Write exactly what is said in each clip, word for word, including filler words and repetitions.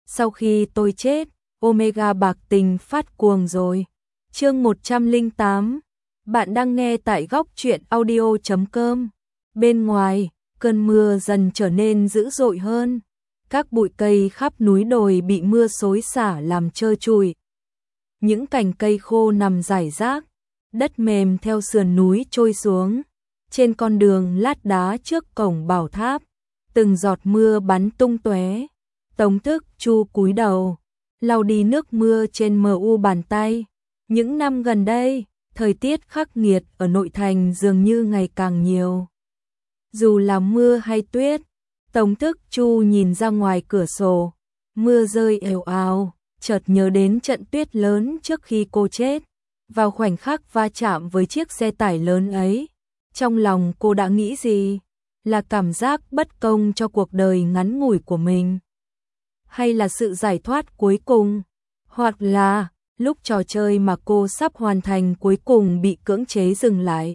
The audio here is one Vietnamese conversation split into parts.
sau khi tôi chết, Omega bạc tình phát cuồng rồi. Chương một trăm lẻ tám. Bạn đang nghe tại góc truyện audio chấm com. Bên ngoài, cơn mưa dần trở nên dữ dội hơn. Các bụi cây khắp núi đồi bị mưa xối xả làm trơ trụi. Những cành cây khô nằm rải rác, đất mềm theo sườn núi trôi xuống. Trên con đường lát đá trước cổng bảo tháp, từng giọt mưa bắn tung tóe. Tống Thức Chu cúi đầu, lau đi nước mưa trên mờ u bàn tay. Những năm gần đây, thời tiết khắc nghiệt ở nội thành dường như ngày càng nhiều. Dù là mưa hay tuyết, Tống Thức Chu nhìn ra ngoài cửa sổ, mưa rơi èo ào, chợt nhớ đến trận tuyết lớn trước khi cô chết. Vào khoảnh khắc va chạm với chiếc xe tải lớn ấy, trong lòng cô đã nghĩ gì? Là cảm giác bất công cho cuộc đời ngắn ngủi của mình? Hay là sự giải thoát cuối cùng? Hoặc là lúc trò chơi mà cô sắp hoàn thành cuối cùng bị cưỡng chế dừng lại?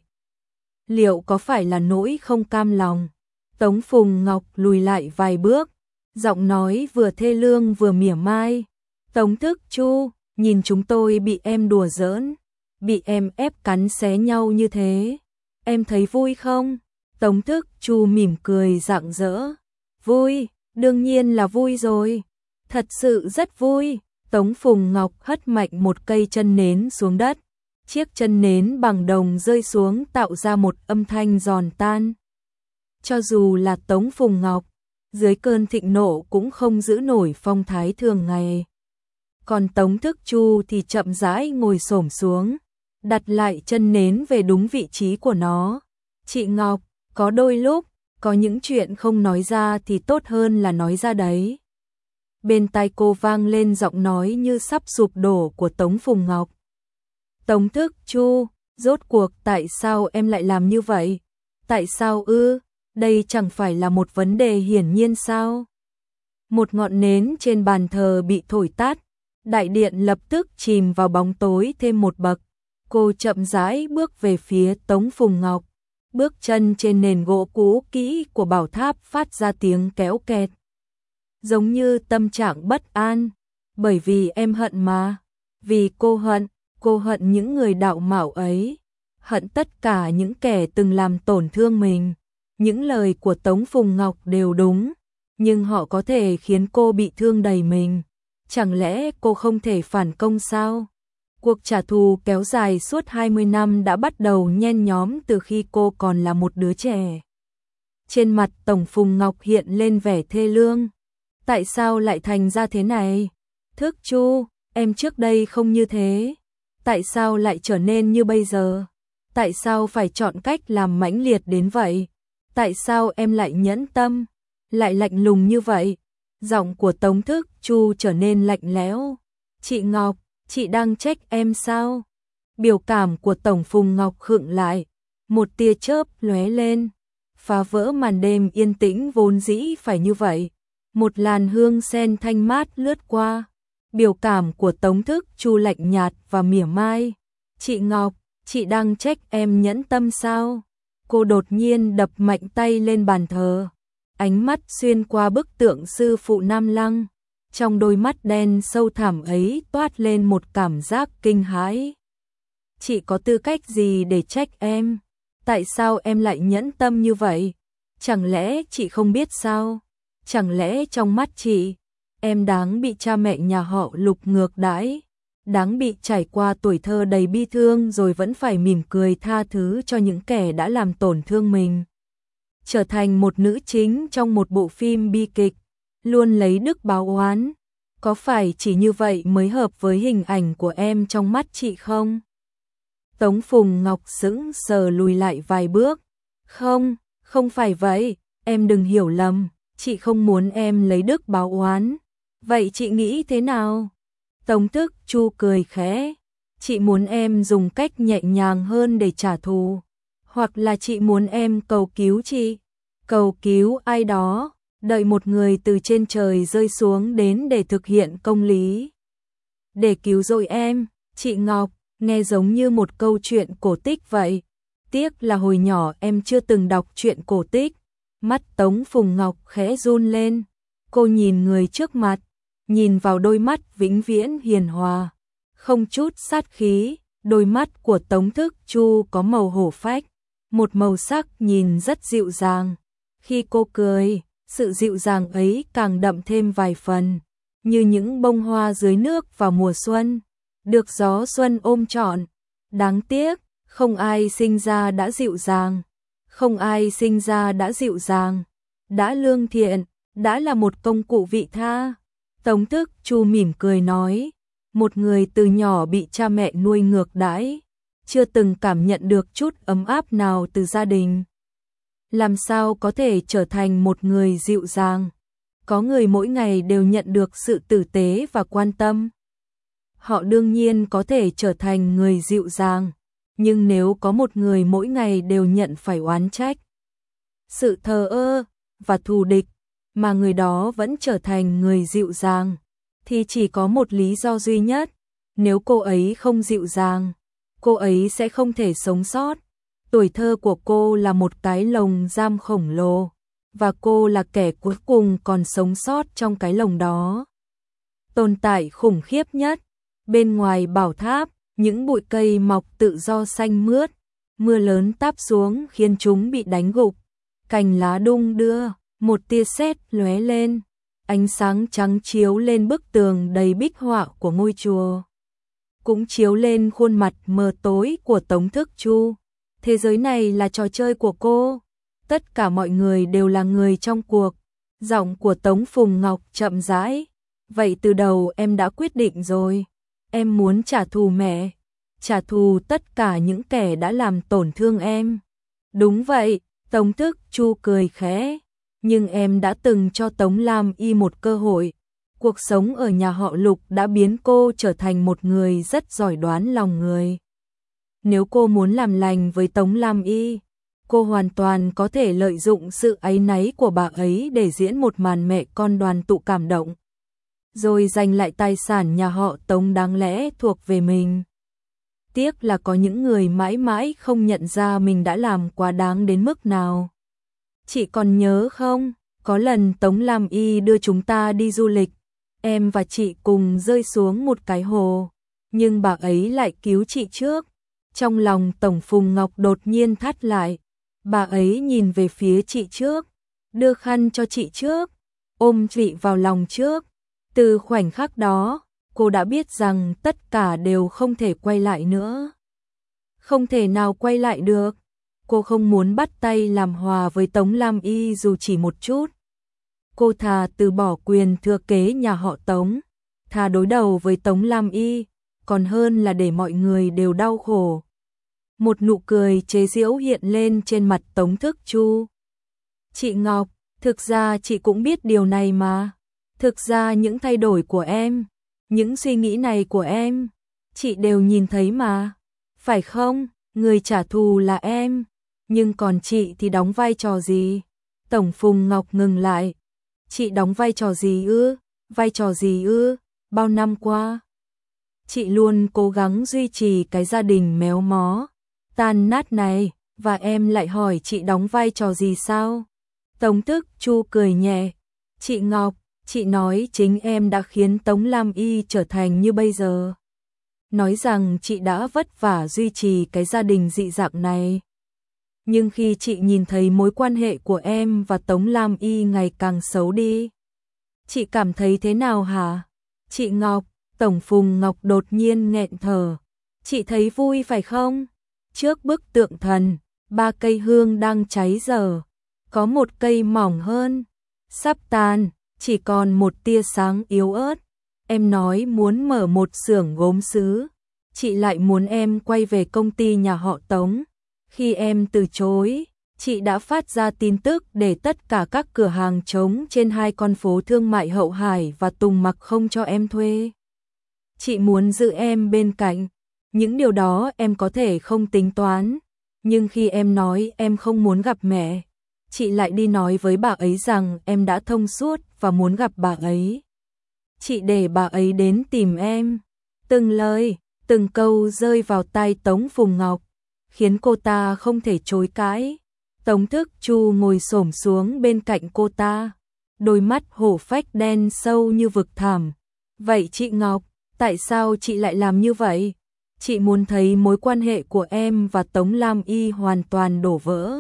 Liệu có phải là nỗi không cam lòng? Tống Phùng Ngọc lùi lại vài bước, giọng nói vừa thê lương vừa mỉa mai. Tống Thức Chu, nhìn chúng tôi bị em đùa giỡn, bị em ép cắn xé nhau như thế, em thấy vui không? Tống Thức Chu mỉm cười rạng rỡ. Vui, đương nhiên là vui rồi. Thật sự rất vui. Tống Phùng Ngọc hất mạnh một cây chân nến xuống đất. Chiếc chân nến bằng đồng rơi xuống tạo ra một âm thanh giòn tan. Cho dù là Tống Phùng Ngọc, dưới cơn thịnh nộ cũng không giữ nổi phong thái thường ngày. Còn Tống Thức Chu thì chậm rãi ngồi xổm xuống, đặt lại chân nến về đúng vị trí của nó. Chị Ngọc, có đôi lúc, có những chuyện không nói ra thì tốt hơn là nói ra đấy. Bên tai cô vang lên giọng nói như sắp sụp đổ của Tống Phùng Ngọc. Tống Thức Chu, rốt cuộc tại sao em lại làm như vậy? Tại sao ư? Đây chẳng phải là một vấn đề hiển nhiên sao? Một ngọn nến trên bàn thờ bị thổi tắt, đại điện lập tức chìm vào bóng tối thêm một bậc. Cô chậm rãi bước về phía Tống Phùng Ngọc. Bước chân trên nền gỗ cũ kỹ của bảo tháp phát ra tiếng kéo kẹt. Giống như tâm trạng bất an. Bởi vì em hận mà. Vì cô hận, cô hận những người đạo mạo ấy. Hận tất cả những kẻ từng làm tổn thương mình. Những lời của Tống Phùng Ngọc đều đúng. Nhưng họ có thể khiến cô bị thương đầy mình. Chẳng lẽ cô không thể phản công sao? Cuộc trả thù kéo dài suốt hai mươi năm đã bắt đầu nhen nhóm từ khi cô còn là một đứa trẻ. Trên mặt Tống Phùng Ngọc hiện lên vẻ thê lương. Tại sao lại thành ra thế này? Thức Chu, em trước đây không như thế. Tại sao lại trở nên như bây giờ? Tại sao phải chọn cách làm mãnh liệt đến vậy? Tại sao em lại nhẫn tâm, lại lạnh lùng như vậy? Giọng của Tống Thức Chu trở nên lạnh lẽo. Chị Ngọc, chị đang trách em sao? Biểu cảm của Tống Phùng Ngọc khựng lại, một tia chớp lóe lên, phá vỡ màn đêm yên tĩnh vốn dĩ phải như vậy. Một làn hương sen thanh mát lướt qua. Biểu cảm của Tống Thức Chu lạnh nhạt và mỉa mai. Chị Ngọc, chị đang trách em nhẫn tâm sao? Cô đột nhiên đập mạnh tay lên bàn thờ. Ánh mắt xuyên qua bức tượng sư phụ Nam Lăng. Trong đôi mắt đen sâu thẳm ấy toát lên một cảm giác kinh hãi. Chị có tư cách gì để trách em? Tại sao em lại nhẫn tâm như vậy? Chẳng lẽ chị không biết sao? Chẳng lẽ trong mắt chị, em đáng bị cha mẹ nhà họ Lục ngược đãi, đáng bị trải qua tuổi thơ đầy bi thương rồi vẫn phải mỉm cười tha thứ cho những kẻ đã làm tổn thương mình. Trở thành một nữ chính trong một bộ phim bi kịch, luôn lấy đức báo oán. Có phải chỉ như vậy mới hợp với hình ảnh của em trong mắt chị không? Tống Phùng Ngọc sững sờ lùi lại vài bước. Không, không phải vậy, em đừng hiểu lầm. Chị không muốn em lấy đức báo oán. Vậy chị nghĩ thế nào? Tống Thức Chu cười khẽ. Chị muốn em dùng cách nhẹ nhàng hơn để trả thù. Hoặc là chị muốn em cầu cứu chị. Cầu cứu ai đó. Đợi một người từ trên trời rơi xuống đến để thực hiện công lý. Để cứu rỗi em, chị Ngọc, nghe giống như một câu chuyện cổ tích vậy. Tiếc là hồi nhỏ em chưa từng đọc truyện cổ tích. Mắt Tống Phùng Ngọc khẽ run lên. Cô nhìn người trước mặt, nhìn vào đôi mắt vĩnh viễn hiền hòa, không chút sát khí, đôi mắt của Tống Thức Chu có màu hổ phách, một màu sắc nhìn rất dịu dàng. Khi cô cười, sự dịu dàng ấy càng đậm thêm vài phần, như những bông hoa dưới nước vào mùa xuân, được gió xuân ôm trọn. Đáng tiếc, không ai sinh ra đã dịu dàng, không ai sinh ra đã dịu dàng, đã lương thiện, đã là một công cụ vị tha. Tống Thức Chu mỉm cười nói, một người từ nhỏ bị cha mẹ nuôi ngược đãi, chưa từng cảm nhận được chút ấm áp nào từ gia đình. Làm sao có thể trở thành một người dịu dàng? Có người mỗi ngày đều nhận được sự tử tế và quan tâm. Họ đương nhiên có thể trở thành người dịu dàng, nhưng nếu có một người mỗi ngày đều nhận phải oán trách, sự thờ ơ và thù địch, mà người đó vẫn trở thành người dịu dàng, thì chỉ có một lý do duy nhất, nếu cô ấy không dịu dàng, cô ấy sẽ không thể sống sót. Tuổi thơ của cô là một cái lồng giam khổng lồ, và cô là kẻ cuối cùng còn sống sót trong cái lồng đó. Tồn tại khủng khiếp nhất, bên ngoài bảo tháp, những bụi cây mọc tự do xanh mướt, mưa lớn táp xuống khiến chúng bị đánh gục, cành lá đung đưa, một tia sét lóe lên, ánh sáng trắng chiếu lên bức tường đầy bích họa của ngôi chùa, cũng chiếu lên khuôn mặt mờ tối của Tống Thức Chu. Thế giới này là trò chơi của cô, tất cả mọi người đều là người trong cuộc. Giọng của Tống Phùng Ngọc chậm rãi, vậy từ đầu em đã quyết định rồi, em muốn trả thù mẹ, trả thù tất cả những kẻ đã làm tổn thương em. Đúng vậy, Tống Thức Chu cười khẽ, nhưng em đã từng cho Tống Lam Y một cơ hội. Cuộc sống ở nhà họ Lục đã biến cô trở thành một người rất giỏi đoán lòng người. Nếu cô muốn làm lành với Tống Lam Y, cô hoàn toàn có thể lợi dụng sự áy náy của bà ấy để diễn một màn mẹ con đoàn tụ cảm động, rồi giành lại tài sản nhà họ Tống đáng lẽ thuộc về mình. Tiếc là có những người mãi mãi không nhận ra mình đã làm quá đáng đến mức nào. Chị còn nhớ không, có lần Tống Lam Y đưa chúng ta đi du lịch, em và chị cùng rơi xuống một cái hồ, nhưng bà ấy lại cứu chị trước. Trong lòng Tổng Phùng Ngọc đột nhiên thắt lại, bà ấy nhìn về phía chị trước, đưa khăn cho chị trước, ôm chị vào lòng trước. Từ khoảnh khắc đó, cô đã biết rằng tất cả đều không thể quay lại nữa. Không thể nào quay lại được. Cô không muốn bắt tay làm hòa với Tống Lam Y dù chỉ một chút. Cô thà từ bỏ quyền thừa kế nhà họ Tống, thà đối đầu với Tống Lam Y, còn hơn là để mọi người đều đau khổ. Một nụ cười chế giễu hiện lên trên mặt Tống Thức Chu. Chị Ngọc, thực ra chị cũng biết điều này mà. Thực ra những thay đổi của em, những suy nghĩ này của em, chị đều nhìn thấy mà. Phải không? Người trả thù là em, nhưng còn chị thì đóng vai trò gì? Tổng Phùng Ngọc ngừng lại. Chị đóng vai trò gì ư? Vai trò gì ư? Bao năm qua, chị luôn cố gắng duy trì cái gia đình méo mó, tan nát này, và em lại hỏi chị đóng vai trò gì sao? Tống Thức Chu cười nhẹ. Chị Ngọc, chị nói chính em đã khiến Tống Lam Y trở thành như bây giờ. Nói rằng chị đã vất vả duy trì cái gia đình dị dạng này. Nhưng khi chị nhìn thấy mối quan hệ của em và Tống Lam Y ngày càng xấu đi, chị cảm thấy thế nào hả? Chị Ngọc, Tổng Phùng Ngọc đột nhiên nghẹn thở. Chị thấy vui phải không? Trước bức tượng thần, ba cây hương đang cháy dở, có một cây mỏng hơn, sắp tàn, chỉ còn một tia sáng yếu ớt. Em nói muốn mở một xưởng gốm sứ, chị lại muốn em quay về công ty nhà họ Tống. Khi em từ chối, chị đã phát ra tin tức để tất cả các cửa hàng trống trên hai con phố thương mại Hậu Hải và Tùng Mặc không cho em thuê. Chị muốn giữ em bên cạnh. Những điều đó em có thể không tính toán, nhưng khi em nói em không muốn gặp mẹ, chị lại đi nói với bà ấy rằng em đã thông suốt và muốn gặp bà ấy. Chị để bà ấy đến tìm em. Từng lời, từng câu rơi vào tai Tống Phùng Ngọc, khiến cô ta không thể chối cãi. Tống Thức Chu ngồi xổm xuống bên cạnh cô ta, đôi mắt hổ phách đen sâu như vực thẳm, Vậy chị Ngọc, tại sao chị lại làm như vậy? Chị muốn thấy mối quan hệ của em và Tống Lam Y hoàn toàn đổ vỡ.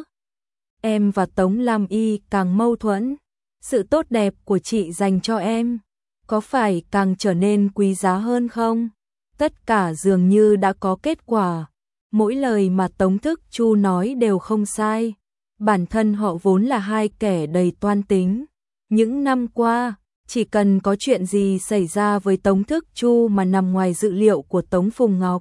Em và Tống Lam Y càng mâu thuẫn, sự tốt đẹp của chị dành cho em có phải càng trở nên quý giá hơn không? Tất cả dường như đã có kết quả. Mỗi lời mà Tống Thức Chu nói đều không sai. Bản thân họ vốn là hai kẻ đầy toan tính. Những năm qua, chỉ cần có chuyện gì xảy ra với Tống Thức Chu mà nằm ngoài dự liệu của Tống Phùng Ngọc,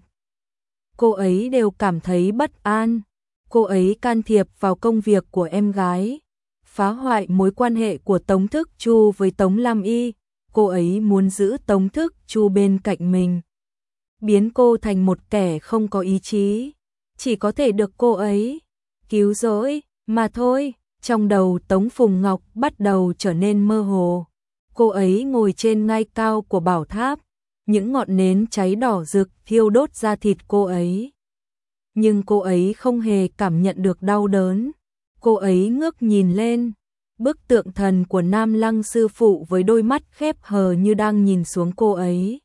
cô ấy đều cảm thấy bất an. Cô ấy can thiệp vào công việc của em gái, phá hoại mối quan hệ của Tống Thức Chu với Tống Lam Y. Cô ấy muốn giữ Tống Thức Chu bên cạnh mình, biến cô thành một kẻ không có ý chí, chỉ có thể được cô ấy cứu rỗi mà thôi. Trong đầu Tống Phùng Ngọc bắt đầu trở nên mơ hồ. Cô ấy ngồi trên ngai cao của bảo tháp, những ngọn nến cháy đỏ rực thiêu đốt da thịt cô ấy. Nhưng cô ấy không hề cảm nhận được đau đớn. Cô ấy ngước nhìn lên, bức tượng thần của Nam Lăng sư phụ với đôi mắt khép hờ như đang nhìn xuống cô ấy.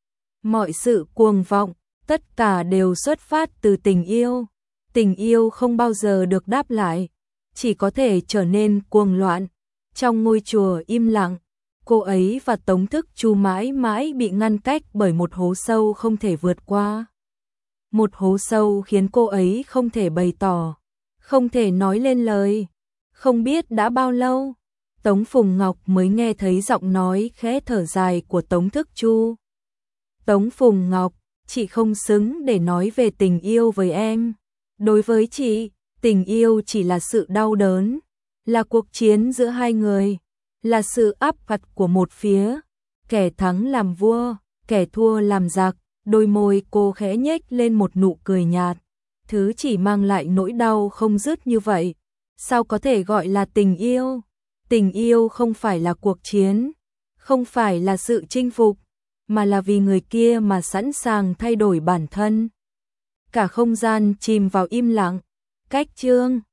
Mọi sự cuồng vọng, tất cả đều xuất phát từ tình yêu. Tình yêu không bao giờ được đáp lại, chỉ có thể trở nên cuồng loạn. Trong ngôi chùa im lặng, cô ấy và Tống Thức Chu mãi mãi bị ngăn cách bởi một hố sâu không thể vượt qua. Một hố sâu khiến cô ấy không thể bày tỏ, không thể nói lên lời. Không biết đã bao lâu, Tống Phùng Ngọc mới nghe thấy giọng nói khẽ thở dài của Tống Thức Chu. Tống Phùng Ngọc, chị không xứng để nói về tình yêu với em. Đối với chị, tình yêu chỉ là sự đau đớn, là cuộc chiến giữa hai người, là sự áp đặt của một phía, kẻ thắng làm vua, kẻ thua làm giặc. Đôi môi cô khẽ nhếch lên một nụ cười nhạt, thứ chỉ mang lại nỗi đau không dứt như vậy. Sao có thể gọi là tình yêu? Tình yêu không phải là cuộc chiến, không phải là sự chinh phục, mà là vì người kia mà sẵn sàng thay đổi bản thân. Cả không gian chìm vào im lặng. Cách chương